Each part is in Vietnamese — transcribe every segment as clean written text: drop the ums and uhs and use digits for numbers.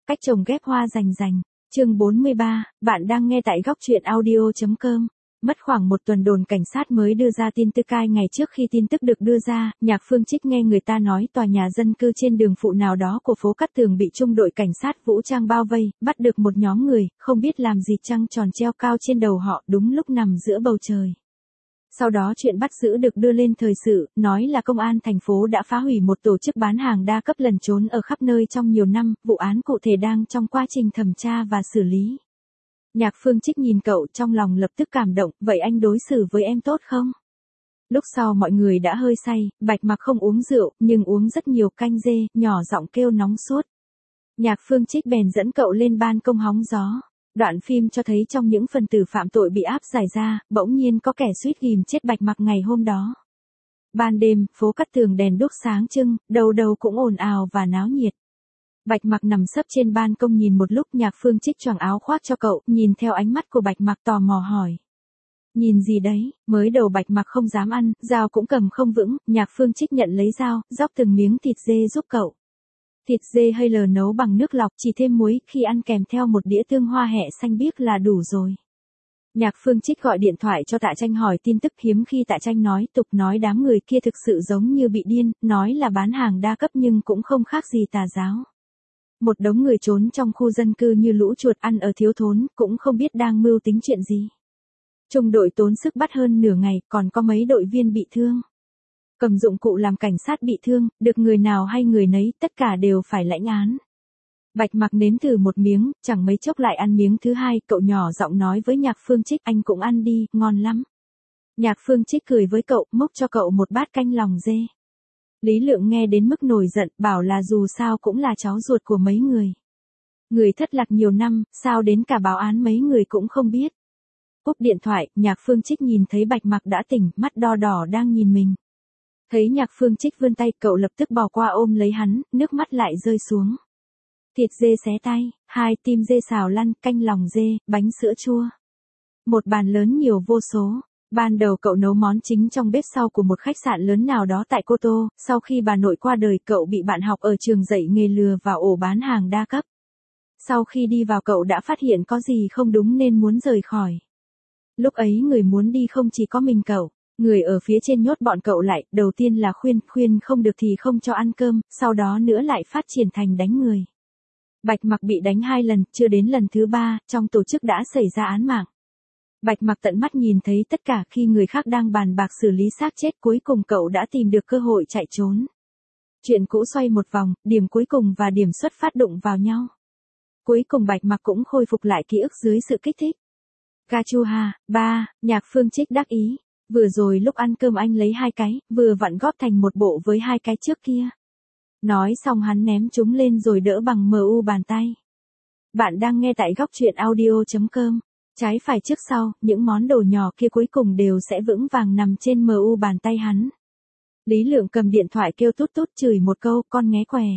Cách trồng ghép hoa rành rành. Chương 43, bạn đang nghe tại góc truyện audio.com. Mất khoảng một tuần đồn cảnh sát mới đưa ra tin tức cai ngày trước khi tin tức được đưa ra, Nhạc Phương Trích nghe người ta nói tòa nhà dân cư trên đường phụ nào đó của phố Cát Tường bị trung đội cảnh sát vũ trang bao vây, bắt được một nhóm người, không biết làm gì trăng tròn treo cao trên đầu họ đúng lúc nằm giữa bầu trời. Sau đó chuyện bắt giữ được đưa lên thời sự, nói là công an thành phố đã phá hủy một tổ chức bán hàng đa cấp lẩn trốn ở khắp nơi trong nhiều năm, vụ án cụ thể đang trong quá trình thẩm tra và xử lý. Nhạc Phương Trích nhìn cậu trong lòng lập tức cảm động, vậy anh đối xử với em tốt không? Lúc sau mọi người đã hơi say, Bạch Mặc không uống rượu, nhưng uống rất nhiều canh dê, nhỏ giọng kêu nóng suốt. Nhạc Phương Trích bèn dẫn cậu lên ban công hóng gió. Đoạn phim cho thấy trong những phần tử phạm tội bị áp giải ra, bỗng nhiên có kẻ suýt ghim chết Bạch Mặc ngày hôm đó. Ban đêm, phố Cát Tường đèn đuốc sáng trưng, đầu đầu cũng ồn ào và náo nhiệt. Bạch Mặc nằm sấp trên ban công nhìn một lúc, Nhạc Phương Trích choàng áo khoác cho cậu, nhìn theo ánh mắt của Bạch Mặc tò mò hỏi. Nhìn gì đấy? Mới đầu Bạch Mặc không dám ăn, dao cũng cầm không vững, Nhạc Phương Trích nhận lấy dao, róc từng miếng thịt dê giúp cậu. Thịt dê hay lờ nấu bằng nước lọc, chỉ thêm muối, khi ăn kèm theo một đĩa tương hoa hẹ xanh biếc là đủ rồi. Nhạc Phương Trích gọi điện thoại cho Tạ Tranh hỏi tin tức, hiếm khi Tạ Tranh nói tục nói đám người kia thực sự giống như bị điên, nói là bán hàng đa cấp nhưng cũng không khác gì tà giáo. Một đống người trốn trong khu dân cư như lũ chuột ăn ở thiếu thốn, cũng không biết đang mưu tính chuyện gì. Trung đội tốn sức bắt hơn nửa ngày, còn có mấy đội viên bị thương. Cầm dụng cụ làm cảnh sát bị thương, được người nào hay người nấy, tất cả đều phải lãnh án. Bạch Mặc nếm thử một miếng, chẳng mấy chốc lại ăn miếng thứ hai, cậu nhỏ giọng nói với Nhạc Phương Trích, anh cũng ăn đi, ngon lắm. Nhạc Phương Trích cười với cậu, múc cho cậu một bát canh lòng dê. Lý Lượng nghe đến mức nổi giận, bảo là dù sao cũng là cháu ruột của mấy người. Người thất lạc nhiều năm, sao đến cả báo án mấy người cũng không biết. Cúp điện thoại, Nhạc Phương Trích nhìn thấy Bạch Mặc đã tỉnh, mắt đỏ đỏ đang nhìn mình. Thấy Nhạc Phương Trích vươn tay, cậu lập tức bò qua ôm lấy hắn, nước mắt lại rơi xuống. Thịt dê xé tay, 2 tim dê xào lăn, canh lòng dê, bánh sữa chua. Một bàn lớn nhiều vô số. Ban đầu cậu nấu món chính trong bếp sau của một khách sạn lớn nào đó tại Cô Tô, sau khi bà nội qua đời cậu bị bạn học ở trường dạy nghề lừa vào ổ bán hàng đa cấp. Sau khi đi vào cậu đã phát hiện có gì không đúng nên muốn rời khỏi. Lúc ấy người muốn đi không chỉ có mình cậu. Người ở phía trên nhốt bọn cậu lại, đầu tiên là khuyên không được thì không cho ăn cơm, sau đó nữa lại phát triển thành đánh người. Bạch Mặc bị đánh 2 lần, chưa đến lần thứ 3, trong tổ chức đã xảy ra án mạng. Bạch Mặc tận mắt nhìn thấy tất cả, khi người khác đang bàn bạc xử lý xác chết, cuối cùng cậu đã tìm được cơ hội chạy trốn. Chuyện cũ xoay một vòng, điểm cuối cùng và điểm xuất phát đụng vào nhau. Cuối cùng Bạch Mặc cũng khôi phục lại ký ức dưới sự kích thích. Kachuha, ba, Nhạc Phương Trích đắc ý. Vừa rồi lúc ăn cơm anh lấy 2 cái, vừa vặn góp thành một bộ với 2 cái trước kia. Nói xong hắn ném chúng lên rồi đỡ bằng MU bàn tay. Bạn đang nghe tại góc truyện audio.com. Trái phải trước sau, những món đồ nhỏ kia cuối cùng đều sẽ vững vàng nằm trên MU bàn tay hắn. Lý Lượng cầm điện thoại kêu tút tút chửi một câu, con nghé què.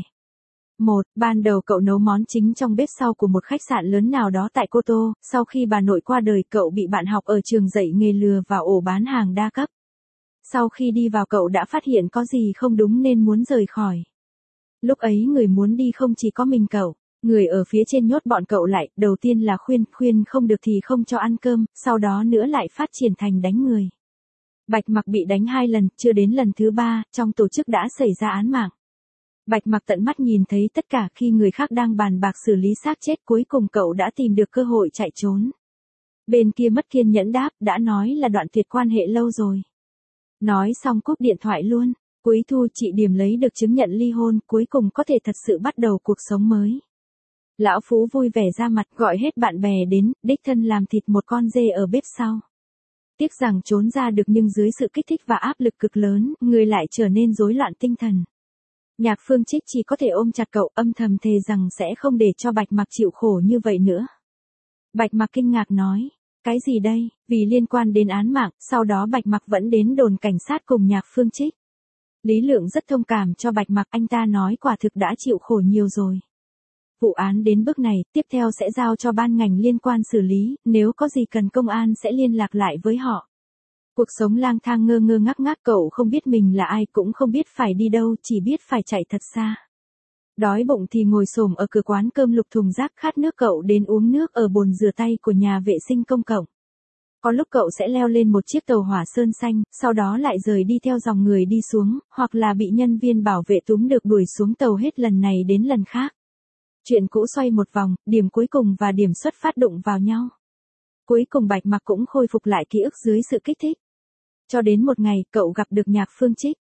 Ban đầu cậu nấu món chính trong bếp sau của một khách sạn lớn nào đó tại Cô Tô, sau khi bà nội qua đời cậu bị bạn học ở trường dạy nghề lừa vào ổ bán hàng đa cấp. Sau khi đi vào cậu đã phát hiện có gì không đúng nên muốn rời khỏi. Lúc ấy người muốn đi không chỉ có mình cậu. Người ở phía trên nhốt bọn cậu lại, đầu tiên là khuyên không được thì không cho ăn cơm, sau đó nữa lại phát triển thành đánh người. Bạch Mặc bị đánh 2 lần, chưa đến lần thứ 3, trong tổ chức đã xảy ra án mạng. Bạch Mặc tận mắt nhìn thấy tất cả, khi người khác đang bàn bạc xử lý xác chết, cuối cùng cậu đã tìm được cơ hội chạy trốn. Bên kia mất kiên nhẫn đáp, đã nói là đoạn tuyệt quan hệ lâu rồi. Nói xong cúp điện thoại luôn. Cuối thu chị Điềm lấy được chứng nhận ly hôn, cuối cùng có thể thật sự bắt đầu cuộc sống mới. Lão Phú vui vẻ ra mặt, gọi hết bạn bè đến, đích thân làm thịt một con dê ở bếp sau. Tiếc rằng trốn ra được nhưng dưới sự kích thích và áp lực cực lớn, người lại trở nên rối loạn tinh thần. Nhạc Phương Trích chỉ có thể ôm chặt cậu, âm thầm thề rằng sẽ không để cho Bạch Mặc chịu khổ như vậy nữa. Bạch Mặc kinh ngạc nói, cái gì đây, vì liên quan đến án mạng, sau đó Bạch Mặc vẫn đến đồn cảnh sát cùng Nhạc Phương Trích. Lý Lượng rất thông cảm cho Bạch Mặc, anh ta nói quả thực đã chịu khổ nhiều rồi. Vụ án đến bước này, tiếp theo sẽ giao cho ban ngành liên quan xử lý, nếu có gì cần công an sẽ liên lạc lại với họ. Cuộc sống lang thang ngơ ngơ ngác ngác, cậu không biết mình là ai, cũng không biết phải đi đâu, chỉ biết phải chạy thật xa. Đói bụng thì ngồi xổm ở cửa quán cơm lục thùng rác khát nước cậu đến uống nước ở bồn rửa tay của nhà vệ sinh công cộng. Có lúc cậu sẽ leo lên một chiếc tàu hỏa sơn xanh, sau đó lại rời đi theo dòng người đi xuống, hoặc là bị nhân viên bảo vệ túm được đuổi xuống tàu hết lần này đến lần khác. Chuyện cũ xoay một vòng, điểm cuối cùng và điểm xuất phát đụng vào nhau. Cuối cùng Bạch Mặc cũng khôi phục lại ký ức dưới sự kích thích. Cho đến một ngày, cậu gặp được Nhạc Phương Trích.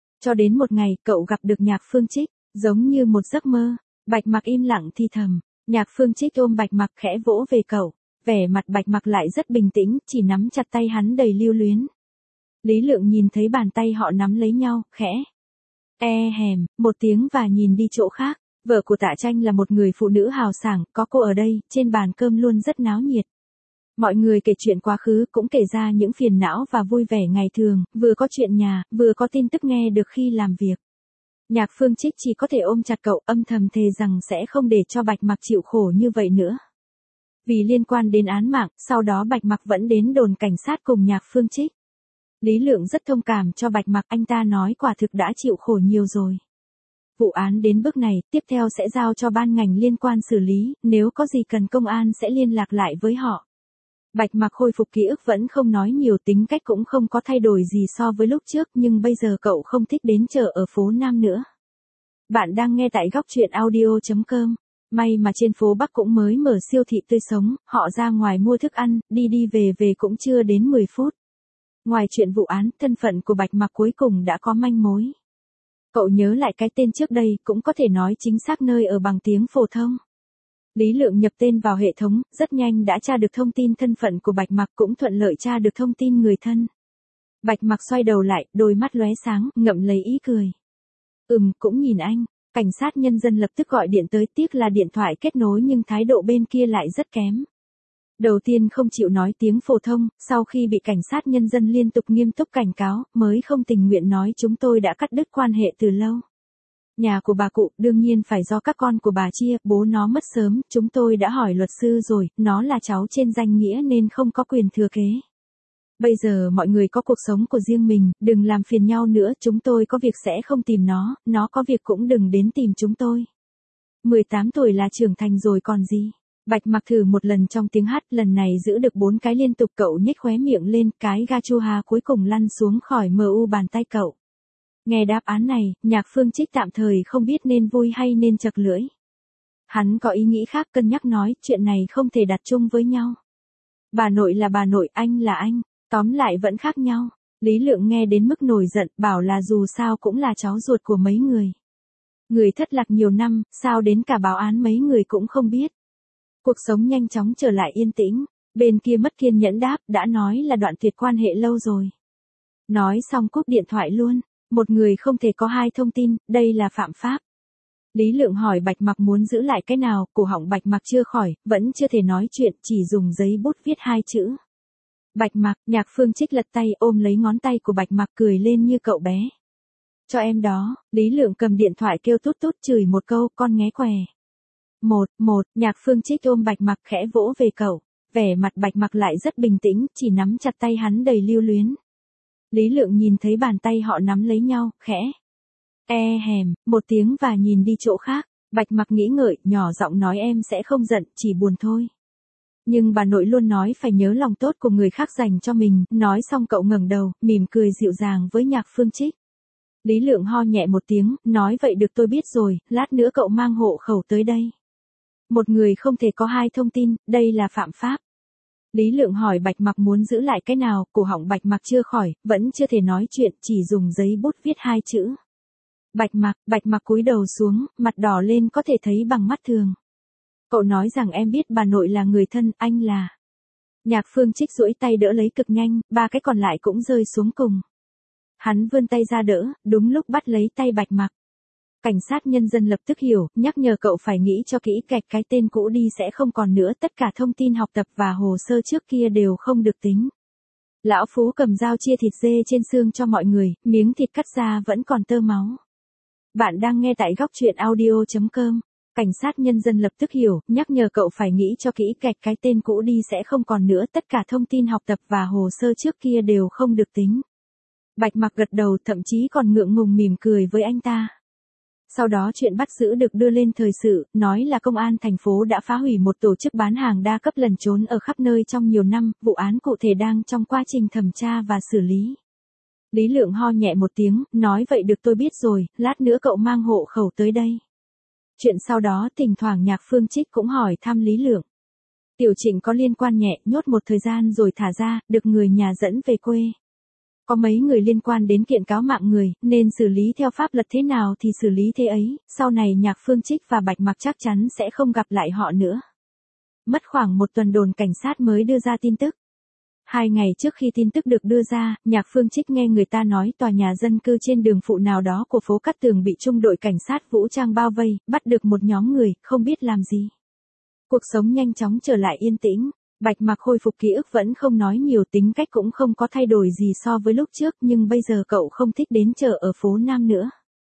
Giống như một giấc mơ. Bạch Mặc im lặng thì thầm. Nhạc Phương Trích ôm Bạch Mặc khẽ vỗ về cậu. Vẻ mặt Bạch Mặc lại rất bình tĩnh, chỉ nắm chặt tay hắn đầy lưu luyến. Lý Lượng nhìn thấy bàn tay họ nắm lấy nhau, khẽ một tiếng và nhìn đi chỗ khác. Vợ của Tạ Tranh là một người phụ nữ hào sảng, có cô ở đây, trên bàn cơm luôn rất náo nhiệt. Mọi người kể chuyện quá khứ, cũng kể ra những phiền não và vui vẻ ngày thường, vừa có chuyện nhà, vừa có tin tức nghe được khi làm việc. Nhạc Phương Trích chỉ có thể ôm chặt cậu, âm thầm thề rằng sẽ không để cho Bạch Mặc chịu khổ như vậy nữa. Vì liên quan đến án mạng, sau đó Bạch Mặc vẫn đến đồn cảnh sát cùng Nhạc Phương Trích. Lý Lượng rất thông cảm cho Bạch Mặc, anh ta nói quả thực đã chịu khổ nhiều rồi. Vụ án đến bước này, tiếp theo sẽ giao cho ban ngành liên quan xử lý, nếu có gì cần công an sẽ liên lạc lại với họ. Bạch Mặc khôi phục ký ức vẫn không nói nhiều, tính cách cũng không có thay đổi gì so với lúc trước, nhưng bây giờ cậu không thích đến chợ ở phố Nam nữa. Bạn đang nghe tại góc truyện audio.com. May mà trên phố Bắc cũng mới mở siêu thị tươi sống, họ ra ngoài mua thức ăn, đi về cũng chưa đến 10 phút. Ngoài chuyện vụ án, thân phận của Bạch Mặc cuối cùng đã có manh mối. Cậu nhớ lại cái tên trước đây, cũng có thể nói chính xác nơi ở bằng tiếng phổ thông. Lý Lượng nhập tên vào hệ thống, rất nhanh đã tra được thông tin thân phận của Bạch Mặc, cũng thuận lợi tra được thông tin người thân. Bạch Mặc xoay đầu lại, đôi mắt lóe sáng, ngậm lấy ý cười. Cũng nhìn anh. Cảnh sát nhân dân lập tức gọi điện tới, tiếc là điện thoại kết nối nhưng thái độ bên kia lại rất kém. Đầu tiên không chịu nói tiếng phổ thông, sau khi bị cảnh sát nhân dân liên tục nghiêm túc cảnh cáo, mới không tình nguyện nói chúng tôi đã cắt đứt quan hệ từ lâu. Nhà của bà cụ đương nhiên phải do các con của bà chia, bố nó mất sớm, chúng tôi đã hỏi luật sư rồi, nó là cháu trên danh nghĩa nên không có quyền thừa kế. Bây giờ mọi người có cuộc sống của riêng mình, đừng làm phiền nhau nữa, chúng tôi có việc sẽ không tìm nó có việc cũng đừng đến tìm chúng tôi. 18 tuổi là trưởng thành rồi còn gì. Bạch Mặc thử một lần trong tiếng hát, lần này giữ được 4 cái liên tục, cậu nhếch khóe miệng lên, cái ga chua hà cuối cùng lăn xuống khỏi MU bàn tay cậu. Nghe đáp án này, Nhạc Phương Trích tạm thời không biết nên vui hay nên chật lưỡi. Hắn có ý nghĩ khác, cân nhắc nói, chuyện này không thể đặt chung với nhau. Bà nội là bà nội, anh là anh, tóm lại vẫn khác nhau. Lý Lượng nghe đến mức nổi giận, bảo là dù sao cũng là cháu ruột của mấy người. Người thất lạc nhiều năm, sao đến cả báo án mấy người cũng không biết. Cuộc sống nhanh chóng trở lại yên tĩnh, bên kia mất kiên nhẫn đáp, đã nói là đoạn tuyệt quan hệ lâu rồi. Nói xong cúp điện thoại luôn, một người không thể có hai thông tin, đây là phạm pháp. Lý Lượng hỏi Bạch Mặc muốn giữ lại cái nào, cổ họng Bạch Mặc chưa khỏi, vẫn chưa thể nói chuyện, chỉ dùng giấy bút viết 2 chữ. Bạch Mặc, Nhạc Phương Trích lật tay ôm lấy ngón tay của Bạch Mặc cười lên như cậu bé. Cho em đó, Lý Lượng cầm điện thoại kêu tút tút chửi một câu, con nghé què. Nhạc Phương Trích ôm Bạch Mặc khẽ vỗ về cậu. Vẻ mặt Bạch Mặc lại rất bình tĩnh, chỉ nắm chặt tay hắn đầy lưu luyến. Lý Lượng nhìn thấy bàn tay họ nắm lấy nhau, khẽ một tiếng và nhìn đi chỗ khác. Bạch Mặc nghĩ ngợi, nhỏ giọng nói em sẽ không giận, chỉ buồn thôi. Nhưng bà nội luôn nói phải nhớ lòng tốt của người khác dành cho mình, nói xong cậu ngẩng đầu, mỉm cười dịu dàng với Nhạc Phương Trích. Lý Lượng ho nhẹ một tiếng, nói vậy được tôi biết rồi, lát nữa cậu mang hộ khẩu tới đây. Một người không thể có hai thông tin, đây là phạm pháp. Lý Lượng hỏi Bạch Mặc muốn giữ lại cái nào, cổ họng Bạch Mặc chưa khỏi, vẫn chưa thể nói chuyện, chỉ dùng giấy bút viết 2 chữ. Bạch Mặc cúi đầu xuống, mặt đỏ lên có thể thấy bằng mắt thường. Cậu nói rằng em biết bà nội là người thân, anh là. Nhạc Phương Trích duỗi tay đỡ lấy cực nhanh, 3 cái còn lại cũng rơi xuống cùng. Hắn vươn tay ra đỡ, đúng lúc bắt lấy tay Bạch Mặc. Cảnh sát nhân dân lập tức hiểu, nhắc nhở cậu phải nghĩ cho kỹ, kẹt cái tên cũ đi sẽ không còn nữa, tất cả thông tin học tập và hồ sơ trước kia đều không được tính. Lão Phú cầm dao chia thịt dê trên xương cho mọi người, miếng thịt cắt ra vẫn còn tơ máu. Bạn đang nghe tại góc truyện audio.com. Cảnh sát nhân dân lập tức hiểu, nhắc nhở cậu phải nghĩ cho kỹ, kẹt cái tên cũ đi sẽ không còn nữa, tất cả thông tin học tập và hồ sơ trước kia đều không được tính. Bạch Mặc gật đầu, thậm chí còn ngượng ngùng mỉm cười với anh ta. Sau đó chuyện bắt giữ được đưa lên thời sự, nói là công an thành phố đã phá hủy một tổ chức bán hàng đa cấp lẩn trốn ở khắp nơi trong nhiều năm, vụ án cụ thể đang trong quá trình thẩm tra và xử lý. Lý Lượng ho nhẹ một tiếng, nói vậy được tôi biết rồi, lát nữa cậu mang hộ khẩu tới đây. Chuyện sau đó thỉnh thoảng Nhạc Phương Trích cũng hỏi thăm Lý Lượng. Tiểu Trịnh có liên quan nhẹ, nhốt một thời gian rồi thả ra, được người nhà dẫn về quê. Có mấy người liên quan đến kiện cáo mạng người, nên xử lý theo pháp luật thế nào thì xử lý thế ấy, sau này Nhạc Phương Trích và Bạch Mặc chắc chắn sẽ không gặp lại họ nữa. Mất khoảng một tuần đồn cảnh sát mới đưa ra tin tức. 2 ngày trước khi tin tức được đưa ra, Nhạc Phương Trích nghe người ta nói tòa nhà dân cư trên đường phụ nào đó của phố Cát Tường bị trung đội cảnh sát vũ trang bao vây, bắt được một nhóm người, không biết làm gì. Cuộc sống nhanh chóng trở lại yên tĩnh. Bạch Mặc khôi phục ký ức vẫn không nói nhiều, tính cách cũng không có thay đổi gì so với lúc trước, nhưng bây giờ cậu không thích đến chợ ở phố Nam nữa.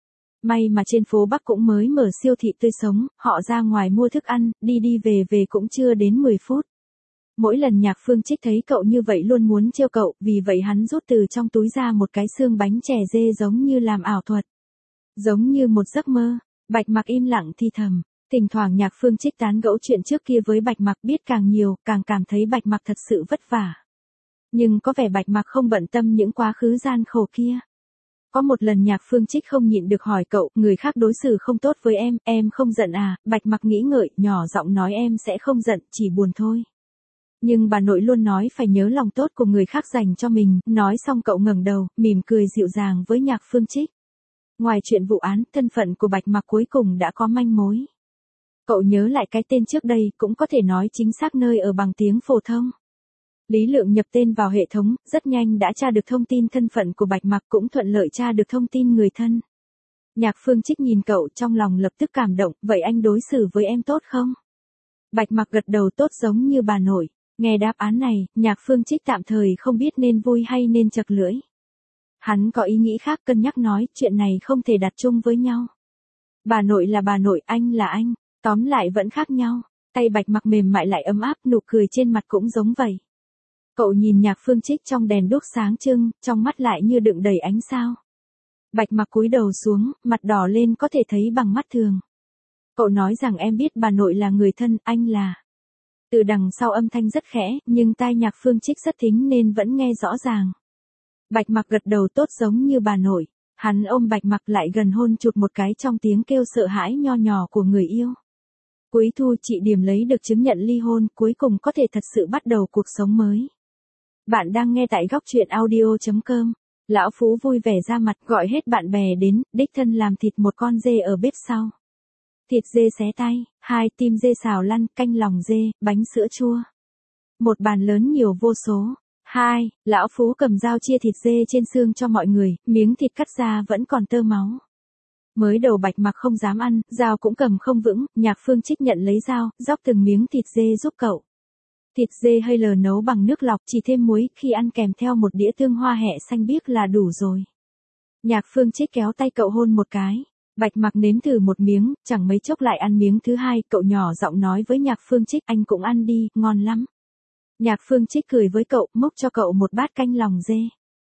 May mà trên phố Bắc cũng mới mở siêu thị tươi sống, họ ra ngoài mua thức ăn, đi về cũng chưa đến 10 phút. Mỗi lần Nhạc Phương Trích thấy cậu như vậy luôn muốn trêu cậu, vì vậy hắn rút từ trong túi ra một cái xương bánh chè dê giống như làm ảo thuật. Giống như một giấc mơ. Bạch Mặc im lặng thì thầm. Thỉnh thoảng Nhạc Phương Trích tán gẫu chuyện trước kia với Bạch Mặc, biết càng nhiều, càng cảm thấy Bạch Mặc thật sự vất vả. Nhưng có vẻ Bạch Mặc không bận tâm những quá khứ gian khổ kia. Có một lần Nhạc Phương Trích không nhịn được hỏi cậu, người khác đối xử không tốt với em không giận à? Bạch Mặc nghĩ ngợi, nhỏ giọng nói em sẽ không giận, chỉ buồn thôi. Nhưng bà nội luôn nói phải nhớ lòng tốt của người khác dành cho mình, nói xong cậu ngẩng đầu, mỉm cười dịu dàng với Nhạc Phương Trích. Ngoài chuyện vụ án, thân phận của Bạch Mặc cuối cùng đã có manh mối. Cậu nhớ lại cái tên trước đây, cũng có thể nói chính xác nơi ở bằng tiếng phổ thông. Lý Lượng nhập tên vào hệ thống, rất nhanh đã tra được thông tin thân phận của Bạch Mặc, cũng thuận lợi tra được thông tin người thân. Nhạc Phương Trích nhìn cậu trong lòng lập tức cảm động, vậy anh đối xử với em tốt không? Bạch Mặc gật đầu tốt giống như bà nội. Nghe đáp án này, Nhạc Phương Trích tạm thời không biết nên vui hay nên chật lưỡi. Hắn có ý nghĩ khác, cân nhắc nói, chuyện này không thể đặt chung với nhau. Bà nội là bà nội, anh là anh, tóm lại vẫn khác nhau. Tay Bạch Mặc mềm mại lại ấm áp, nụ cười trên mặt cũng giống vậy. Cậu nhìn Nhạc Phương Trích trong đèn đuốc sáng trưng, trong mắt lại như đựng đầy ánh sao. Bạch Mặc cúi đầu xuống, mặt đỏ lên có thể thấy bằng mắt thường. Cậu nói rằng em biết bà nội là người thân, anh là... Từ đằng sau âm thanh rất khẽ, nhưng tai Nhạc Phương Trích rất thính nên vẫn nghe rõ ràng. Bạch Mặc gật đầu tốt giống như bà nội. Hắn ôm Bạch Mặc lại gần hôn chụt một cái trong tiếng kêu sợ hãi nho nhỏ của người yêu. Cuối thu chị Điểm lấy được chứng nhận ly hôn, cuối cùng có thể thật sự bắt đầu cuộc sống mới. Bạn đang nghe tại góc truyện audio.com. Lão Phú vui vẻ ra mặt gọi hết bạn bè đến, đích thân làm thịt một con dê ở bếp sau. Thịt dê xé tay, 2 tim dê xào lăn, canh lòng dê, bánh sữa chua. Một bàn lớn nhiều vô số. 2. Lão Phú cầm dao chia thịt dê trên xương cho mọi người, miếng thịt cắt ra vẫn còn tơ máu. Mới đầu Bạch Mặc không dám ăn, dao cũng cầm không vững, Nhạc Phương Trích nhận lấy dao, róc từng miếng thịt dê giúp cậu. Thịt dê hơi lờ nấu bằng nước lọc, chỉ thêm muối, khi ăn kèm theo một đĩa tương hoa hẹ xanh biếc là đủ rồi. Nhạc Phương Trích kéo tay cậu hôn một cái. Bạch Mặc nếm thử một miếng, chẳng mấy chốc lại ăn miếng thứ 2, cậu nhỏ giọng nói với Nhạc Phương Trích, anh cũng ăn đi, ngon lắm. Nhạc Phương Trích cười với cậu, múc cho cậu một bát canh lòng dê.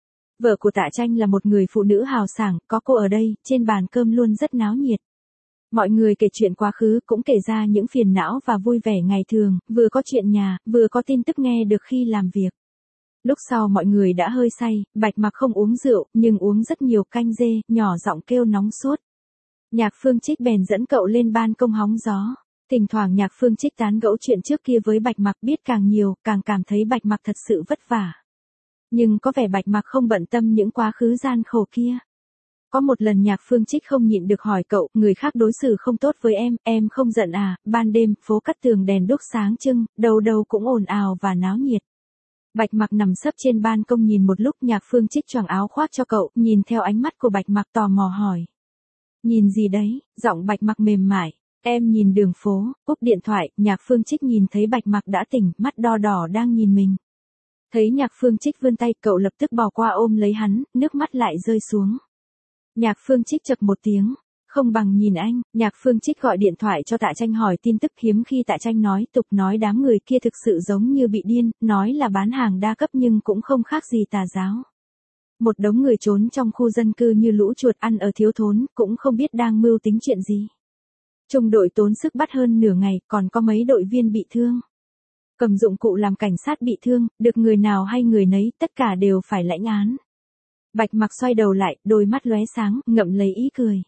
Vợ của Tạ Tranh là một người phụ nữ hào sảng, có cô ở đây, trên bàn cơm luôn rất náo nhiệt. Mọi người kể chuyện quá khứ, cũng kể ra những phiền não và vui vẻ ngày thường, vừa có chuyện nhà, vừa có tin tức nghe được khi làm việc. Lúc sau mọi người đã hơi say, Bạch Mặc không uống rượu, nhưng uống rất nhiều canh dê, nhỏ giọng kêu nóng sốt. Nhạc Phương Trích bèn dẫn cậu lên ban công hóng gió. Thỉnh thoảng Nhạc Phương Trích tán gẫu chuyện trước kia với Bạch Mặc, biết càng nhiều, càng cảm thấy Bạch Mặc thật sự vất vả. Nhưng có vẻ Bạch Mặc không bận tâm những quá khứ gian khổ kia. Có một lần Nhạc Phương Trích không nhịn được hỏi cậu, người khác đối xử không tốt với em không giận à? Ban đêm, phố Cát Tường đèn đuốc sáng trưng, đâu đâu cũng ồn ào và náo nhiệt. Bạch Mặc nằm sấp trên ban công nhìn một lúc, Nhạc Phương Trích choàng áo khoác cho cậu, nhìn theo ánh mắt của Bạch Mặc tò mò hỏi. Nhìn gì đấy? Giọng Bạch Mặc mềm mại. Em nhìn đường phố, cúp điện thoại, Nhạc Phương Trích nhìn thấy Bạch Mặc đã tỉnh, mắt đo đỏ đang nhìn mình. Thấy Nhạc Phương Trích vươn tay, cậu lập tức bò qua ôm lấy hắn, nước mắt lại rơi xuống. Nhạc Phương Trích chậc một tiếng, không bằng nhìn anh. Nhạc Phương Trích gọi điện thoại cho Tạ Tranh hỏi tin tức, hiếm khi Tạ Tranh nói tục nói đám người kia thực sự giống như bị điên, nói là bán hàng đa cấp nhưng cũng không khác gì tà giáo. Một đống người trốn trong khu dân cư như lũ chuột ăn ở thiếu thốn, cũng không biết đang mưu tính chuyện gì. Trung đội tốn sức bắt hơn nửa ngày, còn có mấy đội viên bị thương. Cầm dụng cụ làm cảnh sát bị thương, được người nào hay người nấy, tất cả đều phải lãnh án. Bạch Mặc xoay đầu lại, đôi mắt lóe sáng, ngậm lấy ý cười.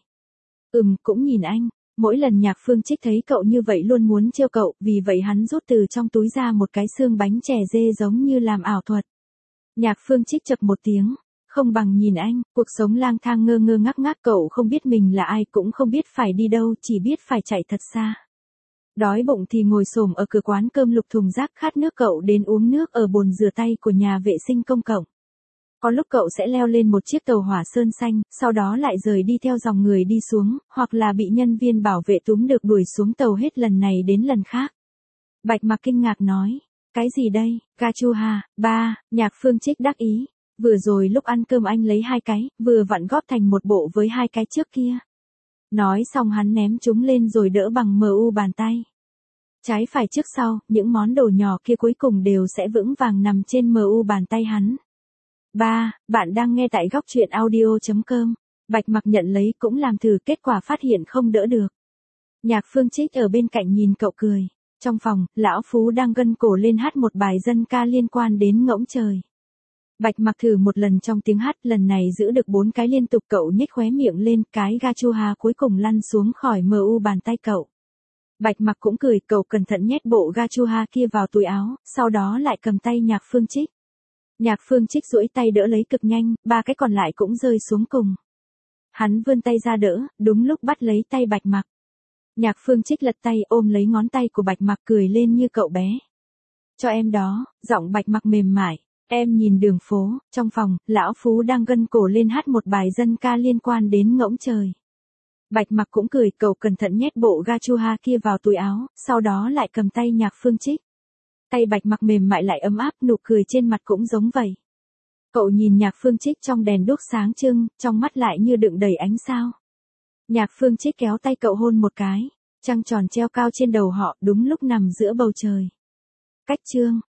Cũng nhìn anh. Mỗi lần Nhạc Phương Trích thấy cậu như vậy luôn muốn trêu cậu, vì vậy hắn rút từ trong túi ra một cái xương bánh chè dê giống như làm ảo thuật. Nhạc Phương Trích chập một tiếng, không bằng nhìn anh, cuộc sống lang thang ngơ ngơ ngác ngác, cậu không biết mình là ai, cũng không biết phải đi đâu, chỉ biết phải chạy thật xa. Đói bụng thì ngồi xổm ở cửa quán cơm lục thùng rác, khát nước cậu đến uống nước ở bồn rửa tay của nhà vệ sinh công cộng. Có lúc cậu sẽ leo lên một chiếc tàu hỏa sơn xanh, sau đó lại rời đi theo dòng người đi xuống, hoặc là bị nhân viên bảo vệ túm được đuổi xuống tàu hết lần này đến lần khác. Bạch Mặc kinh ngạc nói, cái gì đây, Gachuha, ba, Nhạc Phương Trích đắc ý. Vừa rồi lúc ăn cơm anh lấy 2 cái, vừa vặn góp thành một bộ với 2 cái trước kia. Nói xong hắn ném chúng lên rồi đỡ bằng MU bàn tay. Trái phải trước sau, những món đồ nhỏ kia cuối cùng đều sẽ vững vàng nằm trên MU bàn tay hắn. Ba, bạn đang nghe tại góc truyện audio.com. Bạch Mặc nhận lấy cũng làm thử, kết quả phát hiện không đỡ được. Nhạc Phương Trích ở bên cạnh nhìn cậu cười. Trong phòng, lão Phú đang gân cổ lên hát một bài dân ca liên quan đến ngỗng trời. Bạch Mặc thử một lần trong tiếng hát, lần này giữ được 4 cái liên tục, cậu nhếch khóe miệng lên, cái Gachuha cuối cùng lăn xuống khỏi MU bàn tay cậu. Bạch Mặc cũng cười, cậu cẩn thận nhét bộ Gachuha kia vào túi áo, sau đó lại cầm tay Nhạc Phương Trích. Nhạc Phương Trích duỗi tay đỡ lấy cực nhanh, 3 cái còn lại cũng rơi xuống cùng. Hắn vươn tay ra đỡ, đúng lúc bắt lấy tay Bạch Mặc. Nhạc Phương Trích lật tay ôm lấy ngón tay của Bạch Mặc, cười lên như cậu bé. Cho em đó, giọng Bạch Mặc mềm mại. Em nhìn đường phố, trong phòng, lão Phú đang gân cổ lên hát một bài dân ca liên quan đến ngỗng trời. Bạch Mặc cũng cười, cậu cẩn thận nhét bộ Gachuha kia vào túi áo, sau đó lại cầm tay Nhạc Phương Trích. Tay Bạch Mặc mềm mại lại ấm áp, nụ cười trên mặt cũng giống vậy. Cậu nhìn Nhạc Phương Trích trong đèn đuốc sáng trưng, trong mắt lại như đựng đầy ánh sao. Nhạc Phương Trích kéo tay cậu hôn một cái, trăng tròn treo cao trên đầu họ, đúng lúc nằm giữa bầu trời. Cách chương